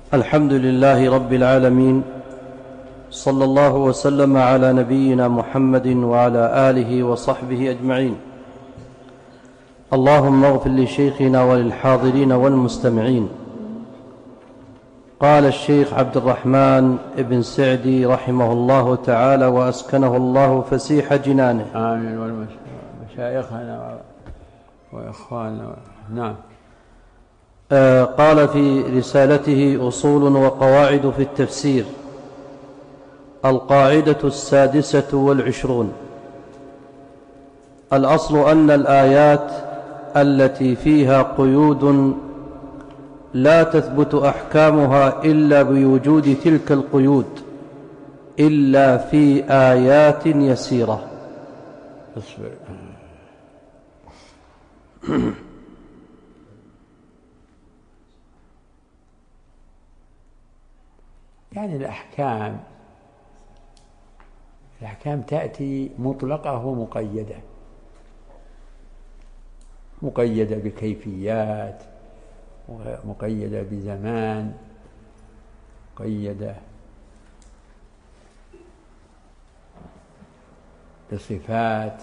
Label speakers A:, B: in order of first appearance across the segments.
A: الحمد لله رب العالمين، صلى الله وسلم على نبينا محمد وعلى آله وصحبه أجمعين. اللهم اغفر لشيخنا وللحاضرين والمستمعين. قال الشيخ عبد الرحمن بن سعدي رحمه الله تعالى وأسكنه الله فسيح جنانه.
B: آمين. والمشايخنا وإخواننا. نعم.
A: قال في رسالته أصول وقواعد في التفسير: القاعدة 26. الأصل أن الآيات التي فيها قيود لا تثبت أحكامها إلا بوجود تلك القيود إلا في آيات يسيرة.
B: اصبر. يعني الأحكام تأتي مطلقة ومقيدة، مقيدة بكيفيات، مقيدة بزمان، مقيدة بصفات.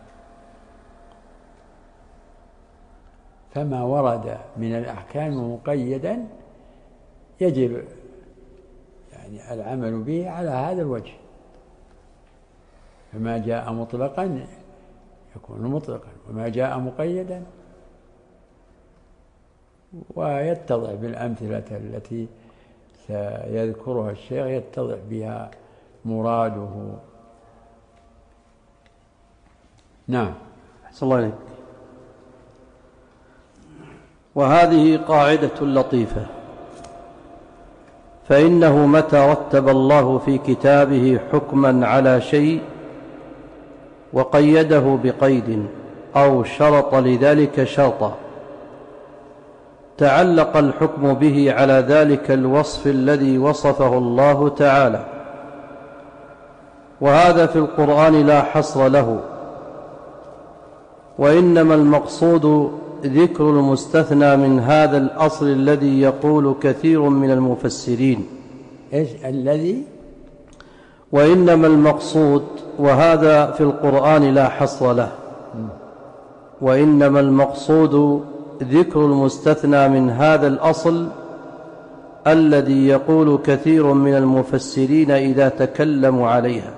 B: فما ورد من الأحكام مقيدا يجب يعني العمل به على هذا الوجه. فما جاء مطلقا يكون مطلقا، وما جاء مقيدا. ويتضح بالأمثلة التي سيذكرها الشيخ، يتضح بها مراده. نعم.
A: أحسن الله عليك. وهذه قاعدة لطيفة، فإنه متى رتب الله في كتابه حكما على شيء وقيده بقيد أو شرط لذلك شرطا، تعلق الحكم به على ذلك الوصف الذي وصفه الله تعالى. وهذا في القرآن لا حصر له، وإنما المقصود ذكر المستثنى من هذا الأصل الذي يقول كثير من المفسرين.
B: إيش الذي؟
A: وإنما المقصود، وهذا في القرآن لا حصر له، وإنما المقصود ذكر المستثنى من هذا الأصل الذي يقول كثير من المفسرين إذا تكلموا عليها.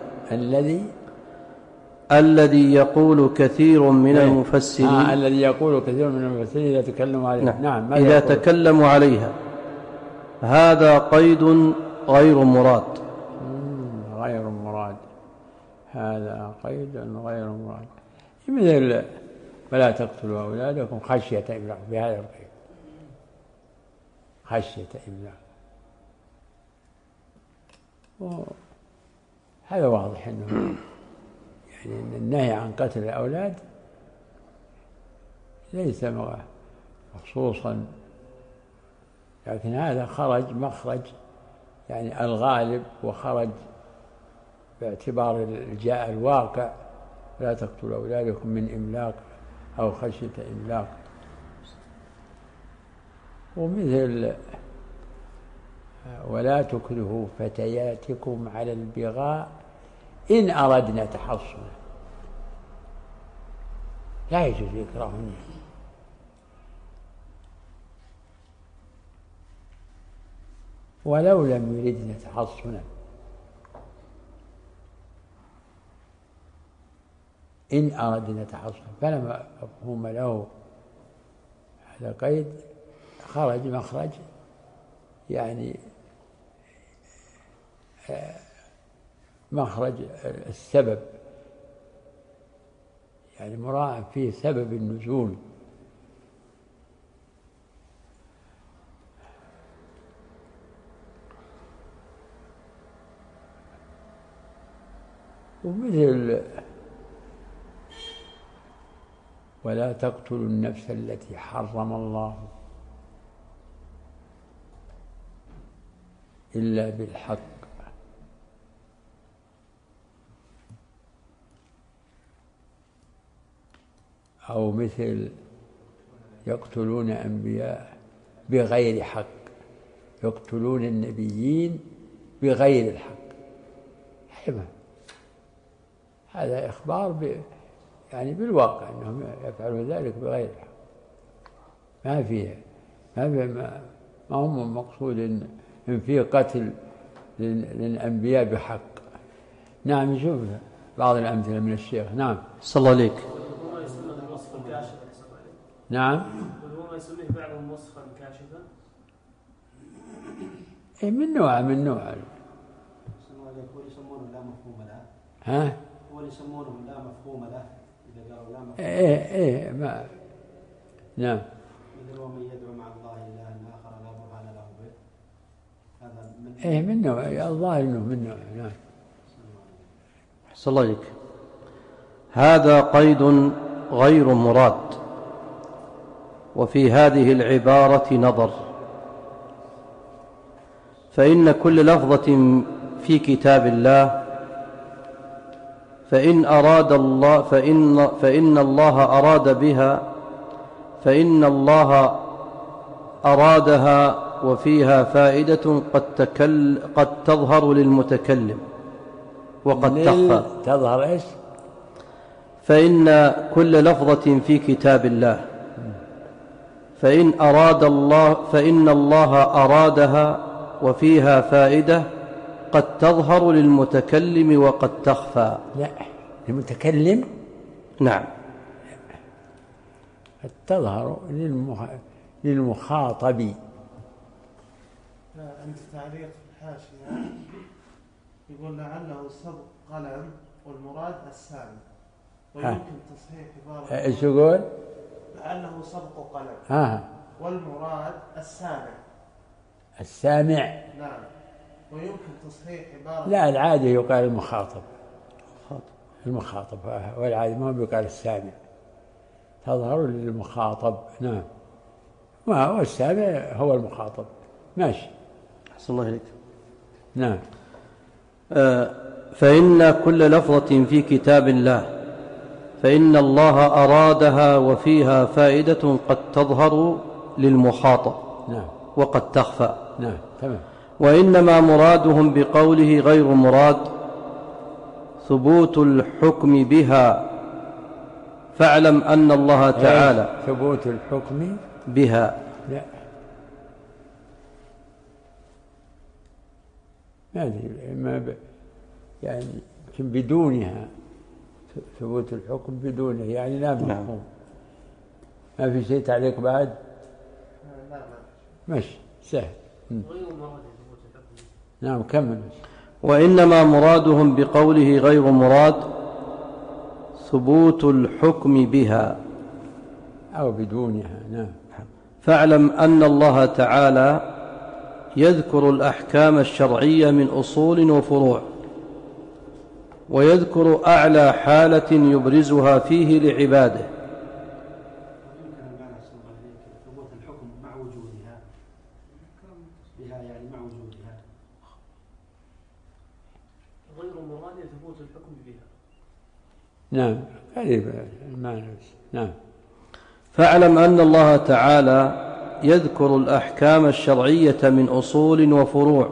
A: الذي يقول كثير من المفسرين
B: الذي يقول كثير من المفسرين إذا تكلموا عليها.
A: نعم. إذا تكلموا عليها. هذا قيد غير مراد.
B: غير مراد. هذا قيد غير مراد. مثل فلا تقتلوا أولادكم خشية إملاق، بهذا القيد، خشية إملاق. هذا واضح أنه يعني النهي عن قتل الأولاد ليس مخصوصا، لكن هذا خرج مخرج يعني الغالب، وخرج باعتبار جاء الواقع: لا تقتلوا أولادكم من إملاق أو خشية إملاق. ومثل ولا تكرهوا فتياتكم على البغاء إن أردنا تحصنا. لا يجوز إكراههن. ولو لم يردن تحصنا. إن أردنا تحصنا فلا مفهوم له. هذا قيد خرج مخرج يعني مخرج السبب، يعني مراعى فيه سبب النزول. ومثل ولا تقتلوا النفس التي حرم الله إلا بالحق. أو مثل يقتلون أنبياء بغير حق، يقتلون النبيين بغير الحق. حمى هذا إخبار يعني بالواقع أنهم يفعلون ذلك بغير الحق. ما فيه ما هم مقصود إن في قتل للأنبياء بحق. نعم، نشوف بعض الأمثلة من الشيخ. نعم.
A: صلى الله عليك.
B: نعم.
C: وهو يسميه بعضهم وصفا كاشفا.
B: إيه، من نوع
C: ويسمونه لا مفهوم له.
B: ها؟
C: ويسمونه لا مفهوم له إذا قالوا لا مفهوم.
B: إيه ما. نعم.
C: مثل ومن يدعو مع الله إلها آخر لا برهان له به. هذا من.
B: إيه، من نوع الظاهر إنه من نوع. نعم.
A: صلى الله عليك. هذا قيد غير مراد، وفي هذه العبارة نظر، فإن كل لفظة في كتاب الله فإن الله أراد بها فإن الله أرادها وفيها فائدة قد تظهر للمتكلم وقد تخفى.
B: تظهر إيش؟
A: فإن كل لفظة في كتاب الله فإن الله أرادها وفيها فائدة قد تظهر للمتكلم وقد تخفى.
B: لا، المتكلم.
A: نعم.
B: قد تظهر للمخاطب.
D: عند تعليق الحاشية يقول لعله سبق قلم والمراد السامع، ويمكن تصحيح عبارة.
B: ايش يقول؟
D: لعله سبق قلم والمراد السامع. نعم. ويمكن تصحيح عبارة.
B: لا، العادة يقال المخاطب والعادة ما بيقال السامع. تظهر للمخاطب. نعم. ما هو السامع هو المخاطب. ماشي.
A: أحسن الله إليك.
B: نعم.
A: فإن كل لفظة في كتاب الله فإن الله أرادها وفيها فائدة قد تظهر للمخاطب.
B: نعم.
A: وقد تخفى.
B: نعم، تمام.
A: وإنما مرادهم بقوله غير مراد ثبوت الحكم بها، فاعلم أن الله تعالى.
B: ثبوت الحكم
A: بها.
B: لا، ما أدري، يعني يمكن بدونها. ثبوت الحكم بدونه يعني لا مفهوم. ما في شيء تعليق بعد؟ ماشي، سهل. نعم، كمل.
A: وإنما مرادهم بقوله غير مراد ثبوت الحكم بها
B: أو بدونها. نعم.
A: فاعلم أن الله تعالى يذكر الأحكام الشرعية من أصول وفروع، ويذكر أعلى حالة يبرزها فيه لعباده.
C: ثبوت الحكم مع وجودها بها، يعني مع وجودها. غير مراد ثبوت الحكم بها.
B: نعم، قريب المعنى. نعم.
A: فاعلم أن الله تعالى يذكر الأحكام الشرعية من أصول وفروع،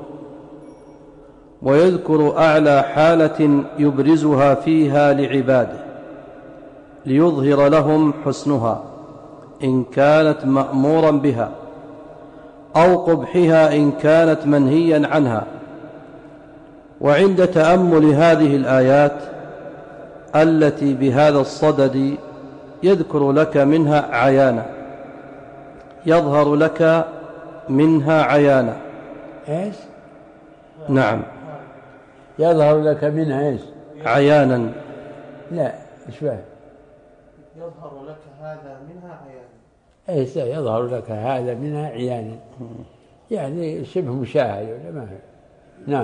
A: ويذكر أعلى حالة يبرزها فيها لعباده ليظهر لهم حسنها إن كانت مأمورا بها، أو قبحها إن كانت منهيا عنها. وعند تأمل هذه الآيات التي بهذا الصدد يذكر لك منها عيانا، يظهر لك منها عيانا.
B: إيش؟
A: نعم.
B: يظهر لك منها إيش؟
A: عيانا.
B: لا، إيش فاهم؟
D: يظهر لك هذا منها عيانا.
B: إيش يظهر لك هذا منها عيانا؟ يعني شبه مشاهد ولا ما هي؟ نعم.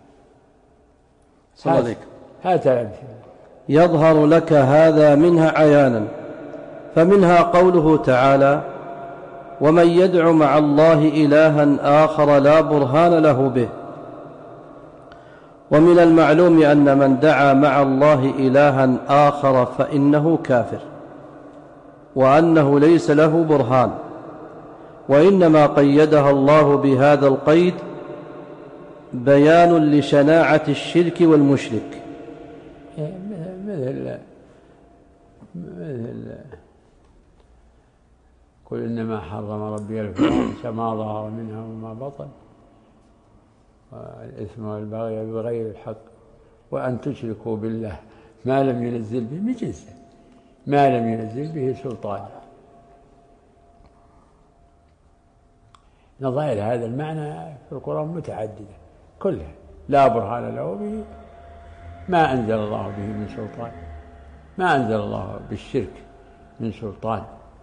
A: صلى الله عليك.
B: هات الأمثلة.
A: يظهر لك هذا منها عيانا، فمنها قوله تعالى: ومن يدع مع الله إلها آخر لا برهان له به. ومن المعلوم أن من دعا مع الله إلها آخر فإنه كافر، وأنه ليس له برهان، وإنما قيدها الله بهذا القيد بيان لشناعة الشرك والمشرك.
B: مثل قل إنما حرم ربي الفواحش ما ظهر منها وما بطن والإثم والبغي بغير الحق وأن تشركوا بالله ما لم ينزل به من جنسه ما لم ينزل به سلطان. نظائر هذا المعنى في القرآن متعددة كلها لا برهان له به ما أنزل الله به من سلطان ما أنزل الله بالشرك من سلطان.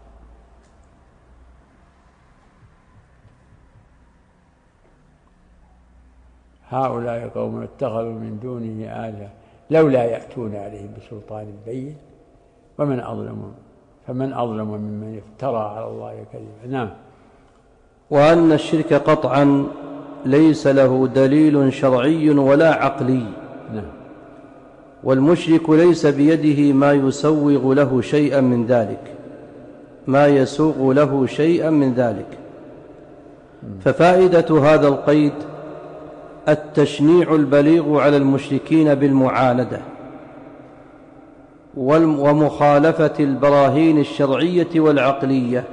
B: هؤلاء قوم اتخذوا من دونه آلهة لولا يأتون عليهم بسلطان بين فمن أظلم ممن افترى على الله كذبا. نعم.
A: وأن الشرك قطعا ليس له دليل شرعي ولا عقلي.
B: نعم.
A: والمشرك ليس بيده ما يسوغ له شيئا من ذلك ففائدة هذا القيد التشنيع البليغ على المشركين بالمعاندة ومخالفة البراهين الشرعية والعقلية،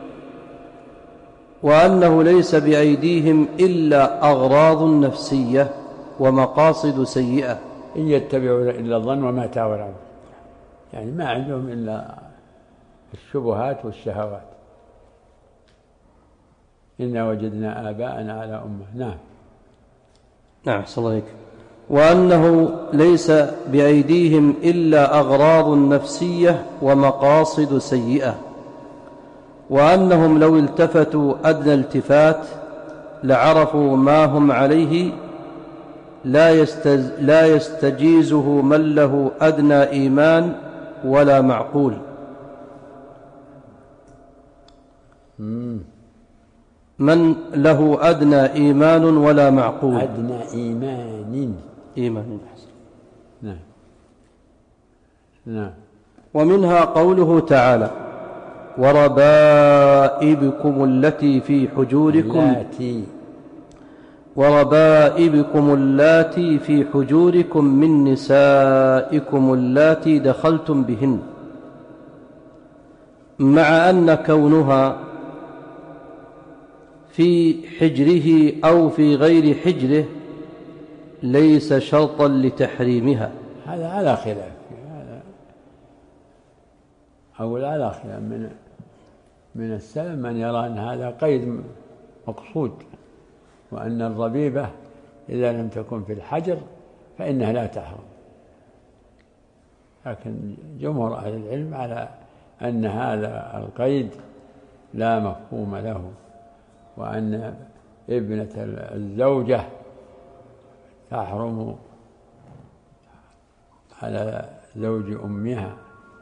A: وأنه ليس بأيديهم إلا أغراض نفسية ومقاصد سيئة
B: إن يتبعون إلا الظن وما تهوى الأنفس، يعني ما عندهم إلا الشبهات والشهوات. إنا وجدنا آباءنا على أمة.
A: نعم صلى الله عليه وسلم. وأنه ليس بأيديهم إلا أغراض نفسية ومقاصد سيئة، وأنهم لو التفتوا أدنى التفات لعرفوا ما هم عليه لا يستجيزه من له أدنى إيمان ولا معقول. من له أدنى إيمان ولا معقول.
B: أدنى إيمان.
A: نعم.
B: نعم.
A: ومنها قوله تعالى: وربائبكم التي في حجوركم من نسائكم اللاتي دخلتم بهن، مع أن كونها في حجره أو في غير حجره ليس شرطا لتحريمها.
B: هذا على خلاف، أقول على خلاف من السلف من يرى أن هذا قيد مقصود، وأن الربيبة إذا لم تكن في الحجر فإنها لا تحرم. لكن جمهور أهل العلم على أن هذا القيد لا مفهوم له، وأن ابنة الزوجة تحرم على زوج أمها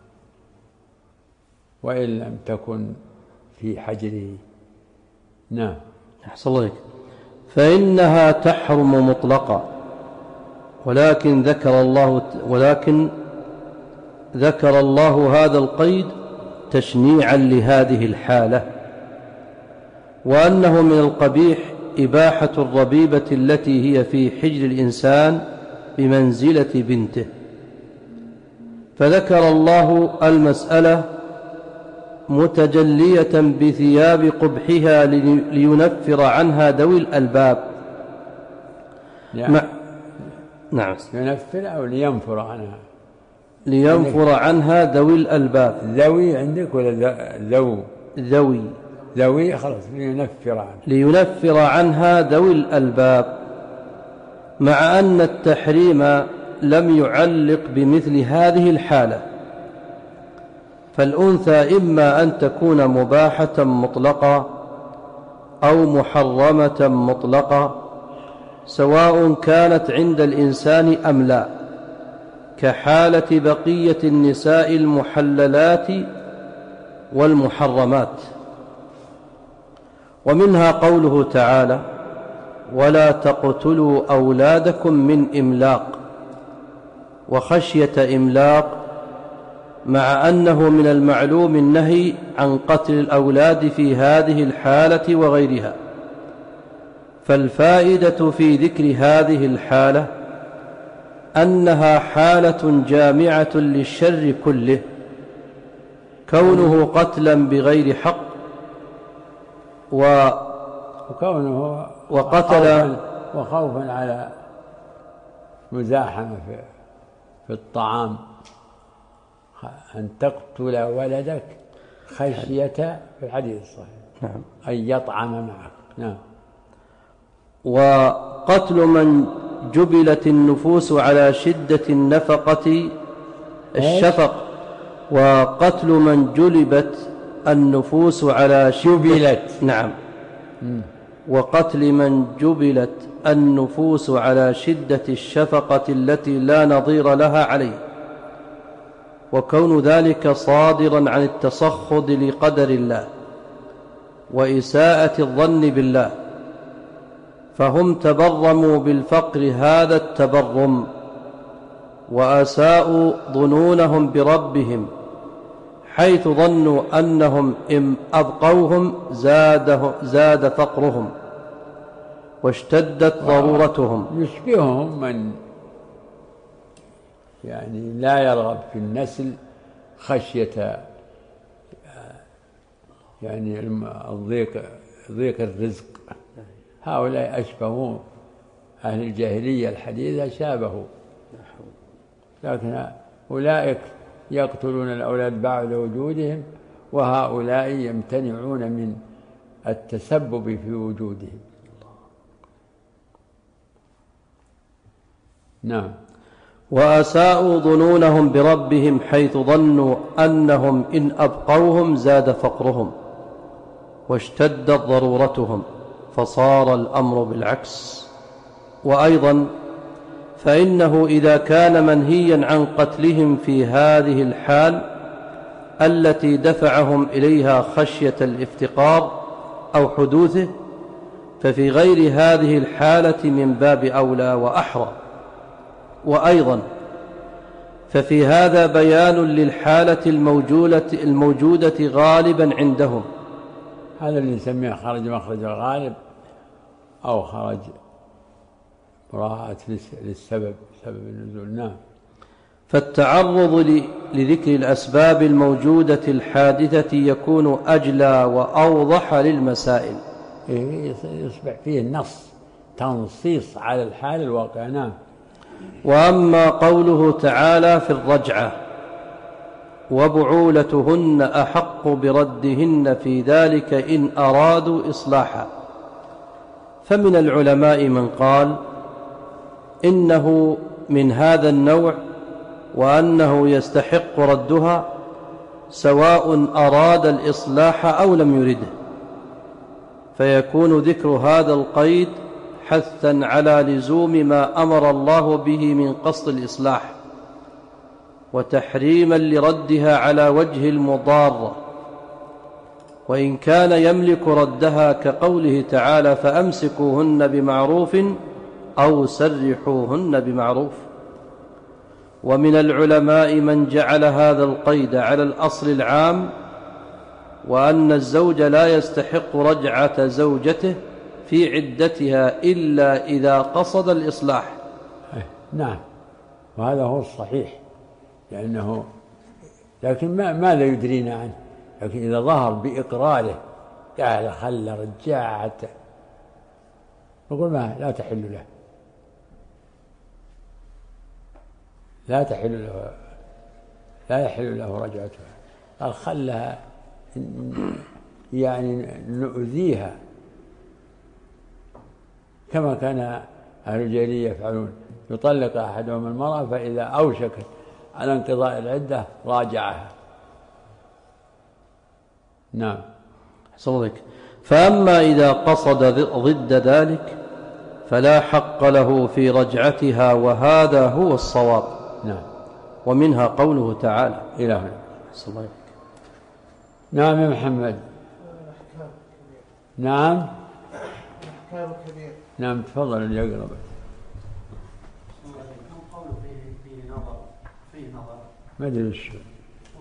B: وإن لم تكن في حجره. نعم.
A: أحسن الله عليك. فإنها تحرم مطلقا، ولكن ذكر الله هذا القيد تشنيعا لهذه الحالة، وأنه من القبيح إباحة الربيبة التي هي في حجر الإنسان بمنزلة بنته، فذكر الله المسألة متجلية بثياب قبحها لينفر عنها ذوي الألباب.
B: نعم. ينفر أو لينفر عنها؟
A: لينفر عنها ذوي الألباب.
B: ذوي عندك ولا ذوي خلاص.
A: لينفر عنها ذوي الألباب، مع أن التحريم لم يعلق بمثل هذه الحالة، فالأنثى إما أن تكون مباحة مطلقة أو محرمة مطلقة، سواء كانت عند الإنسان أم لا، كحالة بقية النساء المحللات والمحرمات. ومنها قوله تعالى: ولا تقتلوا أولادكم من إملاق وخشية إملاق، مع أنه من المعلوم النهي عن قتل الأولاد في هذه الحالة وغيرها. فالفائدة في ذكر هذه الحالة أنها حالة جامعة للشر كله، كونه قتلا بغير حق
B: وكونه
A: وقتل
B: وخوفا على مزاحمة في الطعام، أن تقتل ولدك خشية في الحديث الصحيح
A: نعم
B: أن يطعم معك. نعم.
A: وقتل من جبلت النفوس على شدة الشفق وقتل من جلبت النفوس على
B: جبلت
A: نعم وقتل من جبلت النفوس على شدة الشفقة التي لا نظير لها عليه، وكون ذلك صادرا عن التسخط لقدر الله وإساءة الظن بالله، فهم تبرموا بالفقر هذا التبرم وأساءوا ظنونهم بربهم، حيث ظنوا أنهم إن أبقوهم زاد فقرهم واشتدت ضرورتهم.
B: يشبههم من يعني لا يرغب في النسل خشية يعني ضيق الرزق. هؤلاء أشبهوا أهل الجاهلية الحديثة، شابهوا، لكن أولئك يقتلون الأولاد بعد وجودهم، وهؤلاء يمتنعون من التسبب في وجودهم. نعم.
A: وأساءوا ظنونهم بربهم، حيث ظنوا أنهم إن أبقوهم زاد فقرهم واشتدت ضرورتهم، فصار الأمر بالعكس. وأيضا فإنه إذا كان منهيا عن قتلهم في هذه الحال التي دفعهم إليها خشية الافتقار أو حدوثه، ففي غير هذه الحالة من باب أولى وأحرى. وأيضا ففي هذا بيان للحالة الموجودة غالبا عندهم.
B: هذا اللي نسميه خرج مخرج الغالب، أو خرج مراعاة للسبب، سبب النزول. نعم.
A: فالتعرض لذكر الأسباب الموجودة الحادثة يكون أجلى وأوضح للمسائل،
B: يصبح فيه النص، تنصيص على الحال الواقع. نعم.
A: وأما قوله تعالى في الرجعة وبعولتهن أحق بردهن في ذلك إن أرادوا إصلاحا، فمن العلماء من قال إنه من هذا النوع وأنه يستحق ردها سواء أراد الإصلاح أو لم يرده، فيكون ذكر هذا القيد حثا على لزوم ما أمر الله به من قصد الإصلاح، وتحريما لردها على وجه المضارة، وإن كان يملك ردها كقوله تعالى فأمسكوهن بمعروف أو سرحوهن بمعروف. ومن العلماء من جعل هذا القيد على الأصل العام، وأن الزوج لا يستحق رجعة زوجته في عدتها إلا إذا قصد الإصلاح.
B: نعم، وهذا هو الصحيح، لأنه لكن ماذا يدرينا عنه؟ لكن إذا ظهر بإقراره قال خل رجعت، نقول ما لا تحل له، لا يحل له رجعتها، قال خلها يعني نؤذيها، كما كان أهل الجاهلية يفعلون، يطلق أحدهم المرأة فإذا أوشكت على انقضاء العدة راجعها. نعم.
A: صدق. فأما إذا قصد ضد ذلك فلا حق له في رجعتها، وهذا هو الصواب.
B: نعم.
A: ومنها قوله تعالى
B: إلهنا.
A: صلى الله عليه وسلم.
B: نعم يا محمد. نعم. نعم تفضل يقرب.
C: قوله فيه نظر
B: ما أدري وش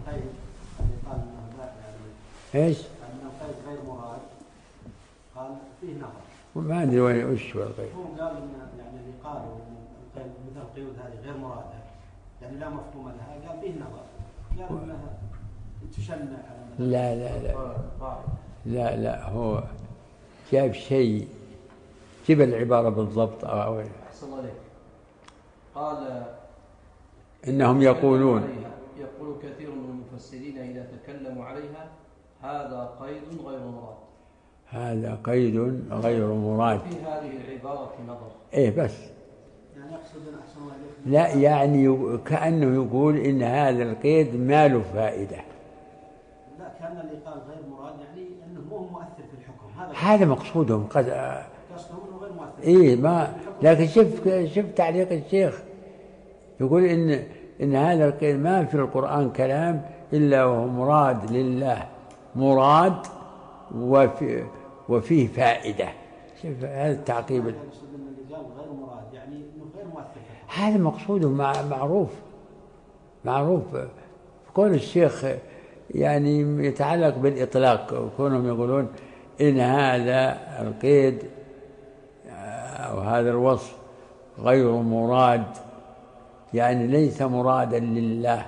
C: القيد اللي قال انه لا يعني
B: ايش؟
C: ان القيد غير مراد قال فيه نظر.
B: ما ادري وش هو القيد.
C: هو قال ان يعني اللي قالوا ان القيد مثل القيود هذه غير مراده يعني لا مفهوم لها قال فيه نظر. قال انها تشنع على
B: لا لا لا لا لا هو جاب شيء جيب العبارة بالضبط أو
A: أحسن عليك. قال
B: إنهم يقولون
A: يقول كثير من المفسرين إذا تكلموا عليها هذا قيد غير مراد.
B: هذا قيد غير مراد.
A: في هذه العبارة نظر.
B: إيه بس.
C: يعني أقصد أن أحسن عليك.
B: لا يعني كأنه يقول إن هذا القيد ما له فائدة.
C: لا كان اللي قال غير مراد يعني أنه مو مؤثر في الحكم.
B: هذا مقصودهم
C: قصدهم أنه غير مؤثر.
B: إيه ما لكن شوف تعليق الشيخ يقول إن هذا القيد ما في القرآن كلام إلا وهو مراد لله مراد وفيه فائدة. شوف هذا التعقيب.
C: اللي قال غير مراد يعني إنه غير مؤثر.
B: هذا مقصوده معروف. قول الشيخ يعني يتعلق بالإطلاق كونهم يقولون إن هذا القيد أو هذا الوصف غير مراد يعني ليس مرادا لله.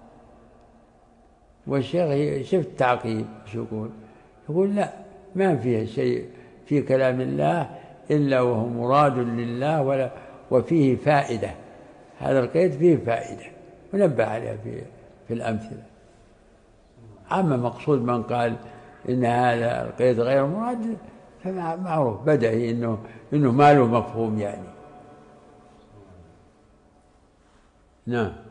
B: والشيخ شفت تعقيب شو يقول لا ما فيها شيء في كلام الله إلا وهو مراد لله وفيه فائدة. هذا القيد فيه فائدة ونبه عليها في الأمثلة. أما مقصود من قال إن هذا القيد غير مراد فمعروف بدأي إنه ما له مفهوم يعني. نعم.